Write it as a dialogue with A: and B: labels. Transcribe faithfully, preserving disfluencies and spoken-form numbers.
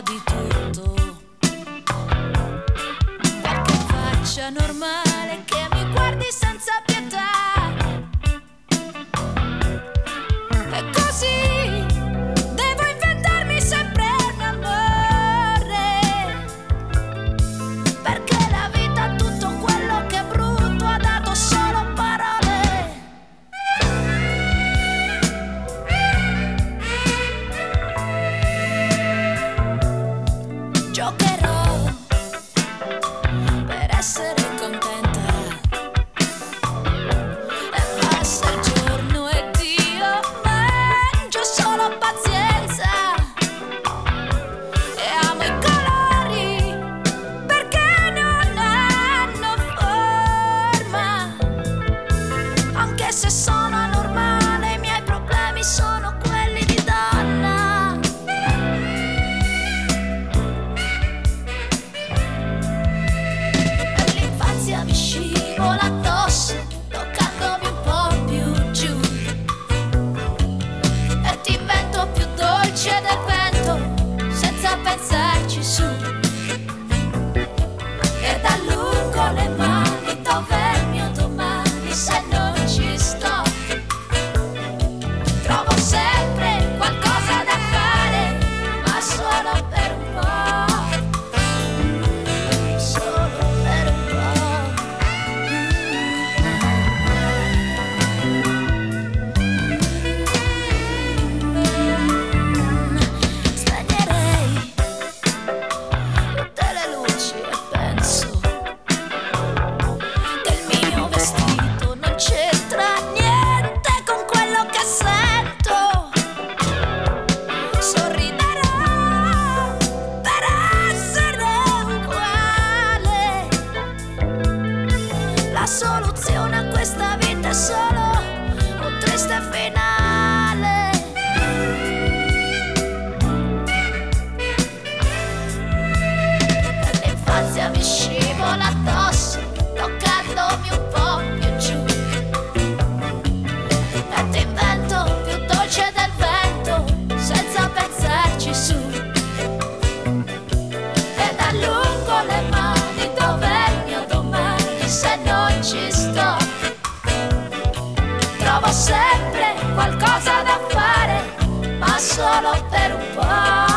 A: di tutto, qualche faccia normale che mi guardi senza pietà. E così devo inventarmi sempre un amore, perché la vita tutto quello che è brutto ha dato solo parole. Giocherò per essere contenta e passa il giorno ed io mangio solo pazienza e amo i colori perché non hanno forma, anche se sono anormale i miei problemi sono quelli di donna. Mi scivola addosso, toccandomi un po' più giù, e ti invento più dolce del vento, senza pensarci su, ed allungo le mani, dov'è il mio domani se non ci sto? Trovo sempre qualcosa da fare, ma solo per un po'. La soluzione a questa vita è solo un triste finale. L'infanzia mi scivola addosso, toccandomi un po' più giù, e ti invento più dolce del vento, senza pensarci su, ed allungo le mani, dov'è il mio domani se non ci sto? Trovo sempre qualcosa da fare, ma solo per un po'.